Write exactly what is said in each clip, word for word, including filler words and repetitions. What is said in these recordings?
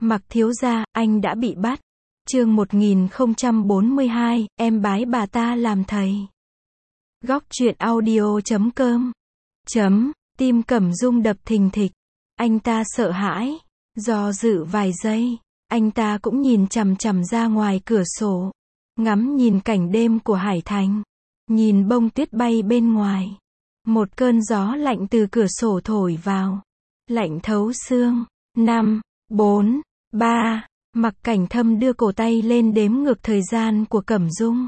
Mặc thiếu gia, anh đã bị bắt. Chương một nghìn không trăm bốn mươi hai, em bái bà ta làm thầy. Góc truyện audio chấm com. Chấm, tim Cẩm Dung đập thình thịch. Anh ta sợ hãi, do dự vài giây, anh ta cũng nhìn chằm chằm ra ngoài cửa sổ, ngắm nhìn cảnh đêm của Hải Thành, nhìn bông tuyết bay bên ngoài. Một cơn gió lạnh từ cửa sổ thổi vào, lạnh thấu xương. Năm, bốn, ba, Mặc Cảnh Thâm đưa cổ tay lên đếm ngược thời gian của Cẩm Dung.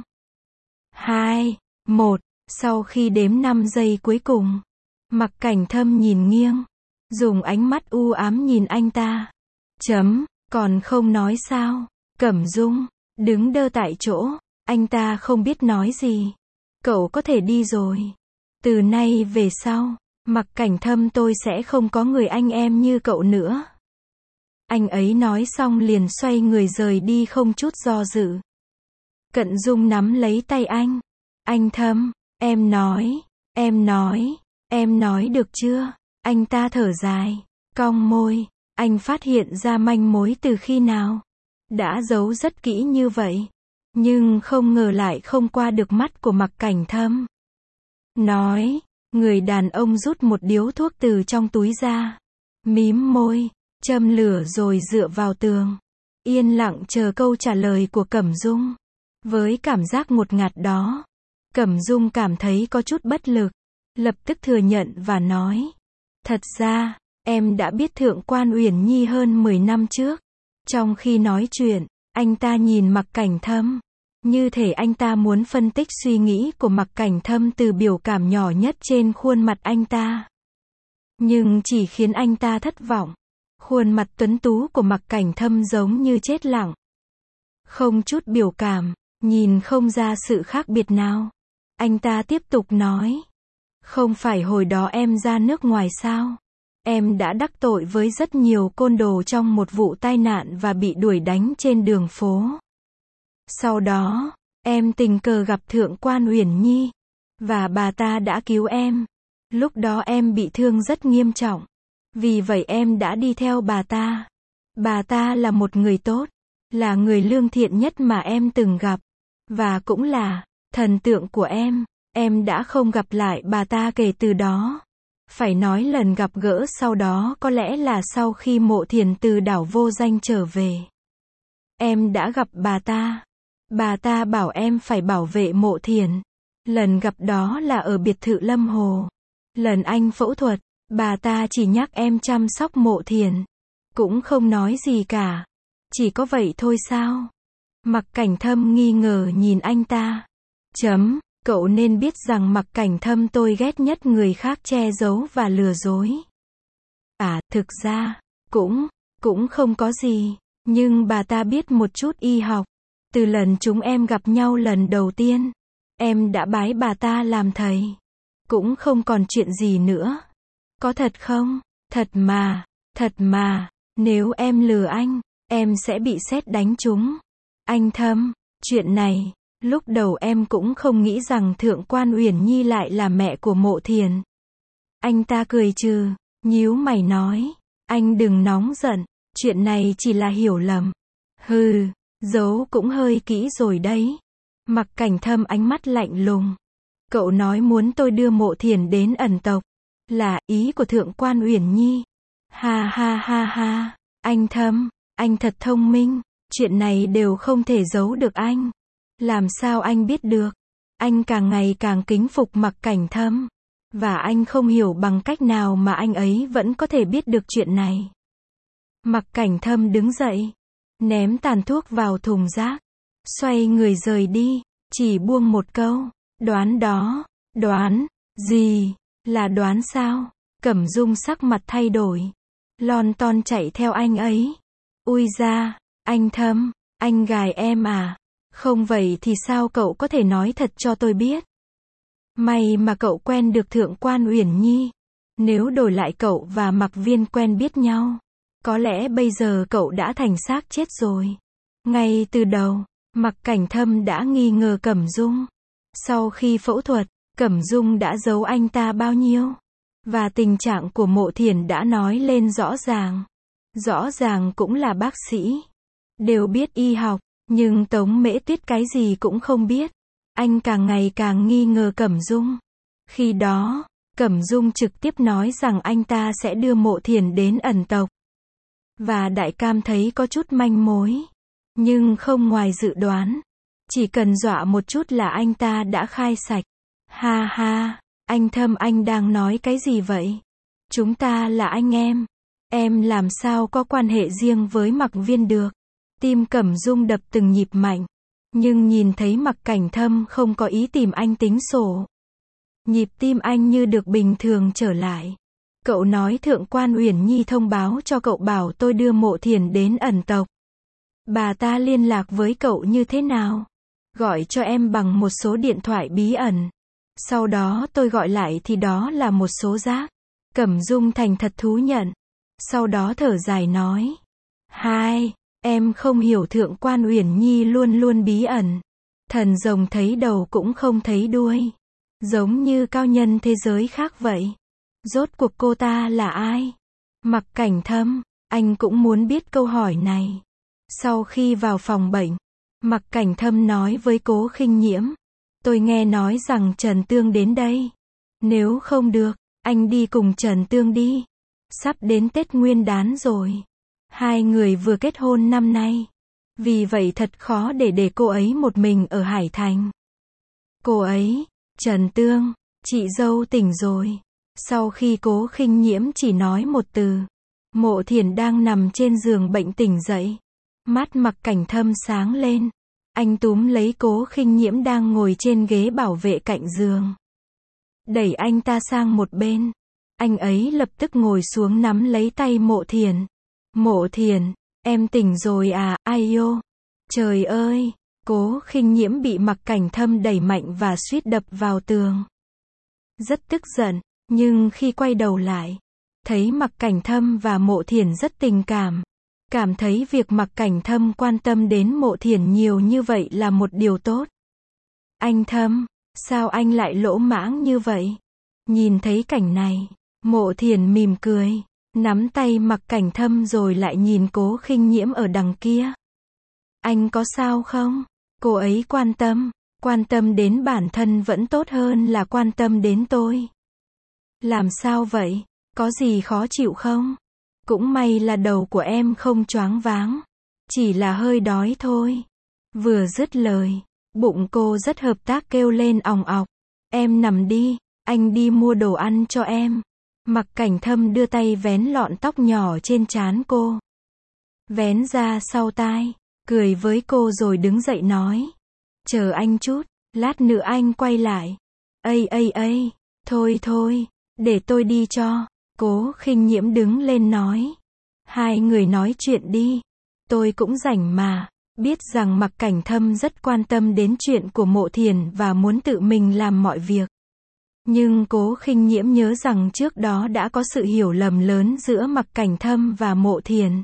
Hai, một, sau khi đếm năm giây cuối cùng, Mặc Cảnh Thâm nhìn nghiêng, dùng ánh mắt u ám nhìn anh ta. Chấm, còn không nói sao? Cẩm Dung đứng đơ tại chỗ, anh ta không biết nói gì. Cậu có thể đi rồi. Từ nay về sau, Mặc Cảnh Thâm tôi sẽ không có người anh em như cậu nữa. Anh ấy nói xong liền xoay người rời đi không chút do dự. Cận Dung nắm lấy tay anh. Anh Thâm, em nói, em nói, em nói được chưa? Anh ta thở dài, cong môi. Anh phát hiện ra manh mối từ khi nào? Đã giấu rất kỹ như vậy, nhưng không ngờ lại không qua được mắt của Mặc Cảnh Thâm. Nói, người đàn ông rút một điếu thuốc từ trong túi ra, mím môi, châm lửa rồi dựa vào tường, yên lặng chờ câu trả lời của Cẩm Dung. Với cảm giác ngột ngạt đó, Cẩm Dung cảm thấy có chút bất lực, lập tức thừa nhận và nói, thật ra, em đã biết Thượng quan Uyển Nhi hơn mười năm trước. Trong khi nói chuyện, anh ta nhìn Mặc Cảnh Thâm, như thể anh ta muốn phân tích suy nghĩ của Mặc Cảnh Thâm từ biểu cảm nhỏ nhất trên khuôn mặt anh ta. Nhưng chỉ khiến anh ta thất vọng. Khuôn mặt tuấn tú của Mặc Cảnh Thâm giống như chết lặng. Không chút biểu cảm, nhìn không ra sự khác biệt nào. Anh ta tiếp tục nói, không phải hồi đó em ra nước ngoài sao? Em đã đắc tội với rất nhiều côn đồ trong một vụ tai nạn và bị đuổi đánh trên đường phố. Sau đó, em tình cờ gặp Thượng quan Uyển Nhi, và bà ta đã cứu em. Lúc đó em bị thương rất nghiêm trọng. Vì vậy em đã đi theo bà ta. Bà ta là một người tốt, là người lương thiện nhất mà em từng gặp, và cũng là thần tượng của em. Em đã không gặp lại bà ta kể từ đó. Phải nói lần gặp gỡ sau đó có lẽ là sau khi Mộ Thiền từ đảo vô danh trở về. Em đã gặp bà ta. Bà ta bảo em phải bảo vệ Mộ Thiền. Lần gặp đó là ở biệt thự Lâm Hồ. Lần anh phẫu thuật, bà ta chỉ nhắc em chăm sóc Mộ Thiền. Cũng không nói gì cả. Chỉ có vậy thôi sao? Mặc Cảnh Thâm nghi ngờ nhìn anh ta. Chấm. Cậu nên biết rằng Mặc Cảnh Thâm tôi ghét nhất người khác che giấu và lừa dối. À, thực ra, cũng, cũng không có gì. Nhưng bà ta biết một chút y học. Từ lần chúng em gặp nhau lần đầu tiên, em đã bái bà ta làm thầy. Cũng không còn chuyện gì nữa. Có thật không? Thật mà, thật mà, nếu em lừa anh, em sẽ bị sét đánh trúng. Anh Thâm, chuyện này, lúc đầu em cũng không nghĩ rằng Thượng quan Uyển Nhi lại là mẹ của Mộ Thiền. Anh ta cười trừ, nhíu mày nói, anh đừng nóng giận, chuyện này chỉ là hiểu lầm. Hừ, giấu cũng hơi kỹ rồi đấy. Mặc Cảnh Thâm ánh mắt lạnh lùng. Cậu nói muốn tôi đưa Mộ Thiền đến ẩn tộc, là ý của Thượng quan Uyển Nhi. Ha ha ha ha, anh Thâm, anh thật thông minh, chuyện này đều không thể giấu được anh. Làm sao anh biết được? Anh càng ngày càng kính phục Mặc Cảnh Thâm. Và anh không hiểu bằng cách nào mà anh ấy vẫn có thể biết được chuyện này. Mặc Cảnh Thâm đứng dậy, ném tàn thuốc vào thùng rác, xoay người rời đi, chỉ buông một câu, đoán đó, đoán, gì, là đoán sao? Cẩm Dung sắc mặt thay đổi, lon ton chạy theo anh ấy. Ui da, anh Thâm, anh gài em à? Không vậy thì sao cậu có thể nói thật cho tôi biết? May mà cậu quen được Thượng quan Uyển Nhi. Nếu đổi lại cậu và Mặc Viên quen biết nhau, có lẽ bây giờ cậu đã thành xác chết rồi. Ngay từ đầu, Mặc Cảnh Thâm đã nghi ngờ Cẩm Dung. Sau khi phẫu thuật, Cẩm Dung đã giấu anh ta bao nhiêu. Và tình trạng của Mộ Thiền đã nói lên rõ ràng. Rõ ràng cũng là bác sĩ. Đều biết y học, nhưng Tống Mễ Tuyết cái gì cũng không biết. Anh càng ngày càng nghi ngờ Cẩm Dung. Khi đó, Cẩm Dung trực tiếp nói rằng anh ta sẽ đưa Mộ Thiền đến ẩn tộc. Và Đại Cam thấy có chút manh mối. Nhưng không ngoài dự đoán. Chỉ cần dọa một chút là anh ta đã khai sạch. Ha ha, anh Thâm anh đang nói cái gì vậy? Chúng ta là anh em. Em làm sao có quan hệ riêng với Mạc Viên được? Tim Cẩm Dung đập từng nhịp mạnh. Nhưng nhìn thấy Mạc Cảnh Thâm không có ý tìm anh tính sổ. Nhịp tim anh như được bình thường trở lại. Cậu nói Thượng quan Uyển Nhi thông báo cho cậu bảo tôi đưa Mộ Thiền đến ẩn tộc. Bà ta liên lạc với cậu như thế nào? Gọi cho em bằng một số điện thoại bí ẩn. Sau đó tôi gọi lại thì đó là một số rác. Cẩm Dung thành thật thú nhận. Sau đó thở dài nói. Hai, em không hiểu Thượng quan Uyển Nhi luôn luôn bí ẩn. Thần rồng thấy đầu cũng không thấy đuôi. Giống như cao nhân thế giới khác vậy. Rốt cuộc cô ta là ai? Mạc Cảnh Thâm, anh cũng muốn biết câu hỏi này. Sau khi vào phòng bệnh, Mạc Cảnh Thâm nói với Cố Khinh Nhiễm. Tôi nghe nói rằng Trần Tương đến đây. Nếu không được, anh đi cùng Trần Tương đi. Sắp đến Tết Nguyên Đán rồi. Hai người vừa kết hôn năm nay. Vì vậy thật khó để để cô ấy một mình ở Hải Thành. Cô ấy, Trần Tương, chị dâu tỉnh rồi. Sau khi Cố Khinh Nhiễm chỉ nói một từ. Mộ Thiền đang nằm trên giường bệnh tỉnh dậy. Mắt Mạc Cảnh Thâm sáng lên. Anh túm lấy Cố Khinh Nhiễm đang ngồi trên ghế bảo vệ cạnh giường. Đẩy anh ta sang một bên. Anh ấy lập tức ngồi xuống nắm lấy tay Mộ Thiền. Mộ Thiền, em tỉnh rồi à, ai yêu. Trời ơi, Cố Khinh Nhiễm bị Mạc Cảnh Thâm đẩy mạnh và suýt đập vào tường. Rất tức giận, nhưng khi quay đầu lại, thấy Mạc Cảnh Thâm và Mộ Thiền rất tình cảm. Cảm thấy việc Mạc Cảnh Thâm quan tâm đến Mộ Thiền nhiều như vậy là một điều tốt. Anh Thâm, sao anh lại lỗ mãng như vậy? Nhìn thấy cảnh này, Mộ Thiền mỉm cười, nắm tay Mạc Cảnh Thâm rồi lại nhìn Cố Khinh Nhiễm ở đằng kia. Anh có sao không? Cô ấy quan tâm, quan tâm đến bản thân vẫn tốt hơn là quan tâm đến tôi. Làm sao vậy? Có gì khó chịu không? Cũng may là đầu của em không choáng váng. Chỉ là hơi đói thôi. Vừa dứt lời, bụng cô rất hợp tác kêu lên òng ọc. Em nằm đi, anh đi mua đồ ăn cho em. Mạc Cảnh Thâm đưa tay vén lọn tóc nhỏ trên trán cô. Vén ra sau tai, cười với cô rồi đứng dậy nói. Chờ anh chút, lát nữa anh quay lại. Ây ây ây, thôi thôi, để tôi đi cho. Cố Khinh Nhiễm đứng lên nói. Hai người nói chuyện đi. Tôi cũng rảnh mà. Biết rằng Mạc Cảnh Thâm rất quan tâm đến chuyện của Mộ Thiền và muốn tự mình làm mọi việc. Nhưng Cố Khinh Nhiễm nhớ rằng trước đó đã có sự hiểu lầm lớn giữa Mạc Cảnh Thâm và Mộ Thiền.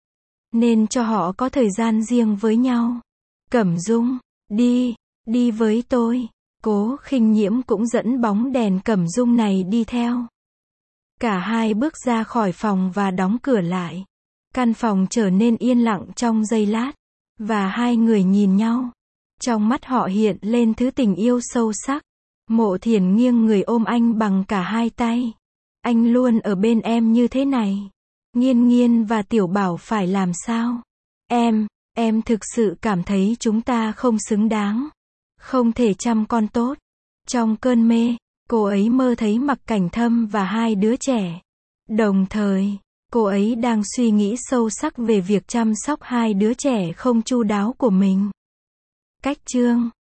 Nên cho họ có thời gian riêng với nhau. Cẩm Dung, đi, đi với tôi. Cố Khinh Nhiễm cũng dẫn bóng đèn Cẩm Dung này đi theo. Cả hai bước ra khỏi phòng và đóng cửa lại. Căn phòng trở nên yên lặng trong giây lát. Và hai người nhìn nhau. Trong mắt họ hiện lên thứ tình yêu sâu sắc. Mộ Thiền nghiêng người ôm anh bằng cả hai tay. Anh luôn ở bên em như thế này. Nghiên Nghiên và Tiểu Bảo phải làm sao? Em, em thực sự cảm thấy chúng ta không xứng đáng. Không thể chăm con tốt. Trong cơn mê, cô ấy mơ thấy Mạc Cảnh Thâm và hai đứa trẻ. Đồng thời, cô ấy đang suy nghĩ sâu sắc về việc chăm sóc hai đứa trẻ không chu đáo của mình. Cách chương